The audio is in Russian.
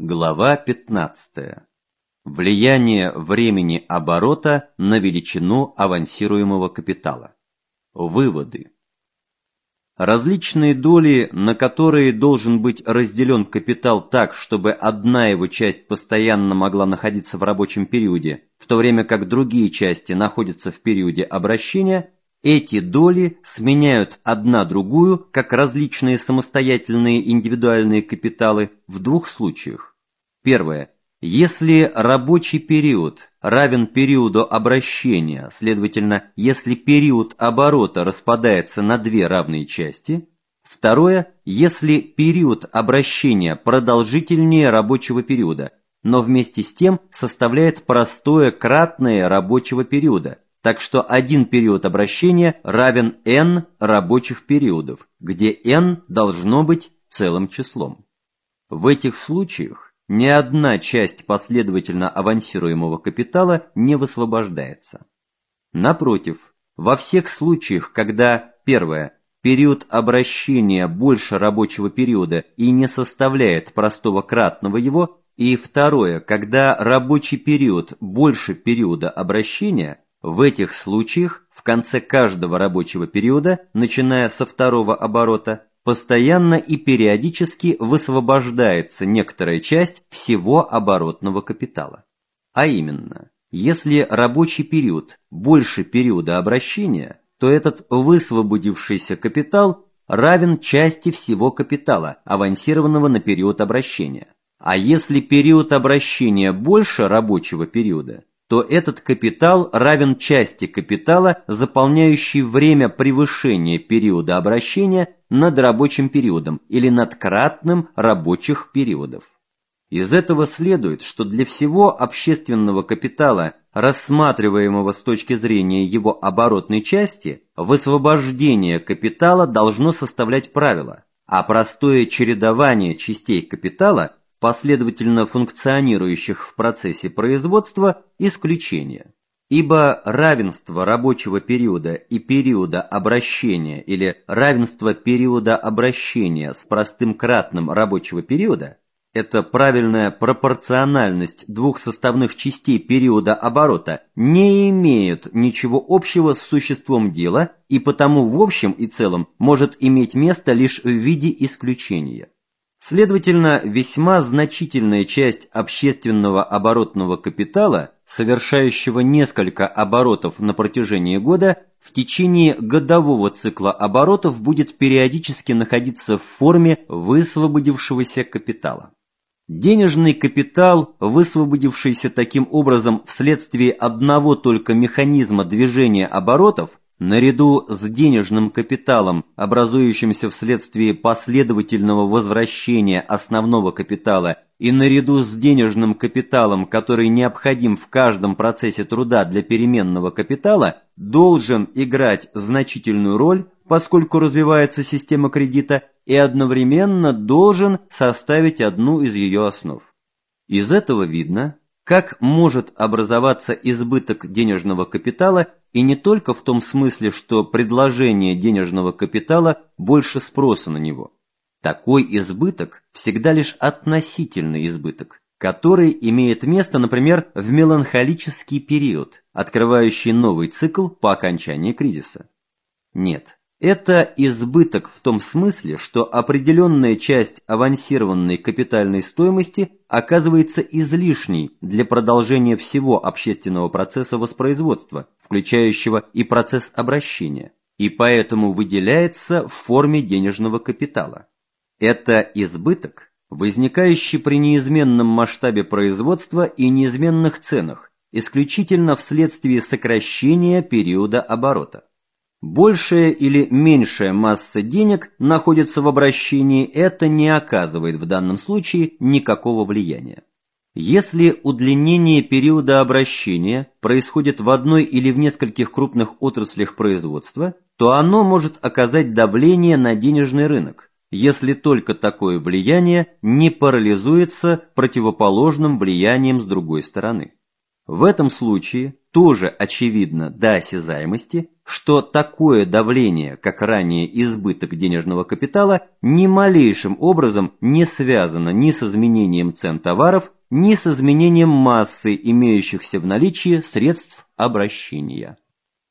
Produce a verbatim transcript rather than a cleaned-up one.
Глава пятнадцатая. Влияние времени оборота на величину авансируемого капитала. Выводы. Различные доли, на которые должен быть разделен капитал так, чтобы одна его часть постоянно могла находиться в рабочем периоде, в то время как другие части находятся в периоде обращения, эти доли сменяют одна другую, как различные самостоятельные индивидуальные капиталы, в двух случаях. Первое. Если рабочий период равен периоду обращения, следовательно, если период оборота распадается на две равные части. Второе. Если период обращения продолжительнее рабочего периода, но вместе с тем составляет простое кратное рабочего периода, так что один период обращения равен n рабочих периодов, где n должно быть целым числом. В этих случаях ни одна часть последовательно авансируемого капитала не высвобождается. Напротив, во всех случаях, когда, первое, период обращения больше рабочего периода и не составляет простого кратного его, и второе, когда рабочий период больше периода обращения, в этих случаях в конце каждого рабочего периода, начиная со второго оборота, постоянно и периодически высвобождается некоторая часть всего оборотного капитала. А именно, если рабочий период больше периода обращения, то этот высвободившийся капитал равен части всего капитала, авансированного на период обращения. А если период обращения больше рабочего периода, то этот капитал равен части капитала, заполняющей время превышения периода обращения над рабочим периодом или над кратным рабочих периодов. Из этого следует, что для всего общественного капитала, рассматриваемого с точки зрения его оборотной части, высвобождение капитала должно составлять правило, а простое чередование частей капитала, последовательно функционирующих в процессе производства, исключение. Ибо равенство рабочего периода и периода обращения или равенство периода обращения с простым кратным рабочего периода – это правильная пропорциональность двух составных частей периода оборота, не имеют ничего общего с существом дела и потому в общем и целом может иметь место лишь в виде исключения. Следовательно, весьма значительная часть общественного оборотного капитала, совершающего несколько оборотов на протяжении года, в течение годового цикла оборотов будет периодически находиться в форме высвободившегося капитала. Денежный капитал, высвободившийся таким образом вследствие одного только механизма движения оборотов, наряду с денежным капиталом, образующимся вследствие последовательного возвращения основного капитала, и наряду с денежным капиталом, который необходим в каждом процессе труда для переменного капитала, должен играть значительную роль, поскольку развивается система кредита, и одновременно должен составить одну из ее основ. Из этого видно, как может образоваться избыток денежного капитала, и не только в том смысле, что предложение денежного капитала больше спроса на него. Такой избыток всегда лишь относительный избыток, который имеет место, например, в меланхолический период, открывающий новый цикл по окончании кризиса. Нет. Это избыток в том смысле, что определенная часть авансированной капитальной стоимости оказывается излишней для продолжения всего общественного процесса воспроизводства, включающего и процесс обращения, и поэтому выделяется в форме денежного капитала. Это избыток, возникающий при неизменном масштабе производства и неизменных ценах, исключительно вследствие сокращения периода оборота. Большая или меньшая масса денег находится в обращении, это не оказывает в данном случае никакого влияния. Если удлинение периода обращения происходит в одной или в нескольких крупных отраслях производства, то оно может оказать давление на денежный рынок, если только такое влияние не парализуется противоположным влиянием с другой стороны. В этом случае тоже очевидно до осязаемости, что такое давление, как ранее избыток денежного капитала, ни малейшим образом не связано ни с изменением цен товаров, ни с изменением массы имеющихся в наличии средств обращения.